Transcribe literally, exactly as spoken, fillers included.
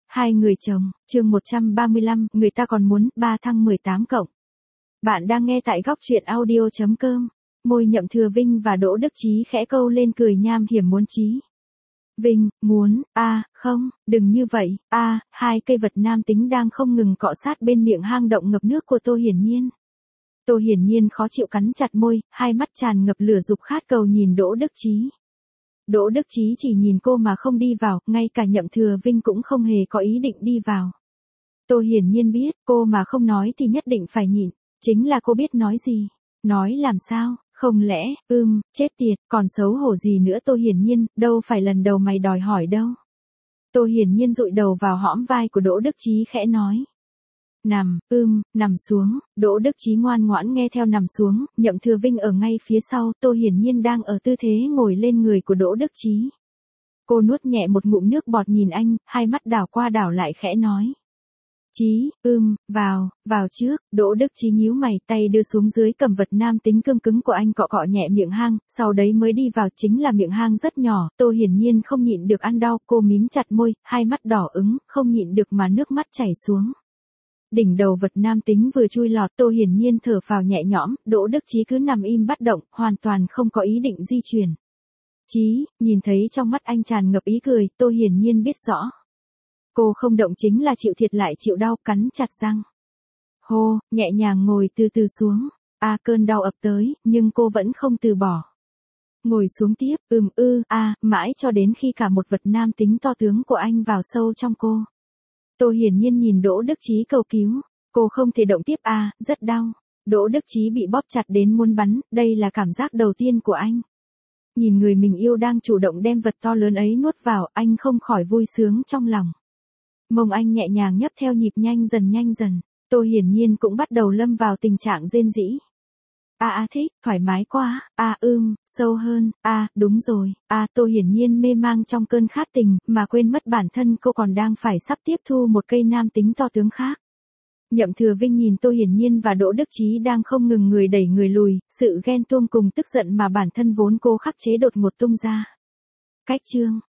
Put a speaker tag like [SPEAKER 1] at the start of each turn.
[SPEAKER 1] Hai người chồng, chương một trăm ba mươi lăm, người ta còn muốn, ba thăng mười tám cộng. Bạn đang nghe tại góc truyện audio.com. Môi Nhậm Thừa Vinh và Đỗ Đức Chí khẽ câu lên cười nham hiểm muốn chí. Vinh, muốn, a à, không, đừng như vậy, a à, hai cây vật nam tính đang không ngừng cọ sát bên miệng hang động ngập nước của Tô Hiển Nhiên. Tô Hiển Nhiên khó chịu cắn chặt môi, hai mắt tràn ngập lửa dục khát cầu nhìn Đỗ Đức Chí. Đỗ Đức Chí chỉ nhìn cô mà không đi vào, ngay cả Nhậm Thừa Vinh cũng không hề có ý định đi vào. Tô Hiển Nhiên biết, cô mà không nói thì nhất định phải nhịn, chính là cô biết nói gì. Nói làm sao, không lẽ, ưm, chết tiệt, còn xấu hổ gì nữa Tô Hiển Nhiên, đâu phải lần đầu mày đòi hỏi đâu. Tô Hiển Nhiên dụi đầu vào hõm vai của Đỗ Đức Chí khẽ nói. Nằm, ưm, nằm xuống, Đỗ Đức Chí ngoan ngoãn nghe theo nằm xuống, Nhậm Thừa Vinh ở ngay phía sau, Tô Hiển Nhiên đang ở tư thế ngồi lên người của Đỗ Đức Chí. Cô nuốt nhẹ một ngụm nước bọt nhìn anh, hai mắt đảo qua đảo lại khẽ nói. Chí, ưm, vào, vào trước, Đỗ Đức Chí nhíu mày, tay đưa xuống dưới cầm vật nam tính cương cứng của anh cọ cọ nhẹ miệng hang, sau đấy mới đi vào, chính là miệng hang rất nhỏ, Tô Hiển Nhiên không nhịn được ăn đau, cô mím chặt môi, hai mắt đỏ ứng, không nhịn được mà nước mắt chảy xuống. Đỉnh đầu vật nam tính vừa chui lọt, Tô Hiển Nhiên thở phào nhẹ nhõm, Đỗ Đức Chí cứ nằm im bất động, hoàn toàn không có ý định di chuyển. Chí, nhìn thấy trong mắt anh tràn ngập ý cười, Tô Hiển Nhiên biết rõ. Cô không động chính là chịu thiệt lại chịu đau, cắn chặt răng. Hô, nhẹ nhàng ngồi từ từ xuống. A à, cơn đau ập tới, nhưng cô vẫn không từ bỏ. Ngồi xuống tiếp, ừm ư, a à, mãi cho đến khi cả một vật nam tính to tướng của anh vào sâu trong cô. Tô Hiển Nhiên nhìn Đỗ Đức Chí cầu cứu. Cô không thể động tiếp a à, rất đau. Đỗ Đức Chí bị bóp chặt đến muốn bắn, đây là cảm giác đầu tiên của anh. Nhìn người mình yêu đang chủ động đem vật to lớn ấy nuốt vào, anh không khỏi vui sướng trong lòng. Mông anh nhẹ nhàng nhấp theo nhịp nhanh dần nhanh dần, Tô Hiển Nhiên cũng bắt đầu lâm vào tình trạng rên rỉ. A a thích, thoải mái quá, a à, ưm, sâu hơn, a à, đúng rồi, a à, Tô Hiển Nhiên mê mang trong cơn khát tình, mà quên mất bản thân cô còn đang phải sắp tiếp thu một cây nam tính to tướng khác. Nhậm Thừa Vinh nhìn Tô Hiển Nhiên và Đỗ Đức Chí đang không ngừng người đẩy người lùi, sự ghen tuông cùng tức giận mà bản thân vốn cô khắc chế đột ngột tung ra. Cách chương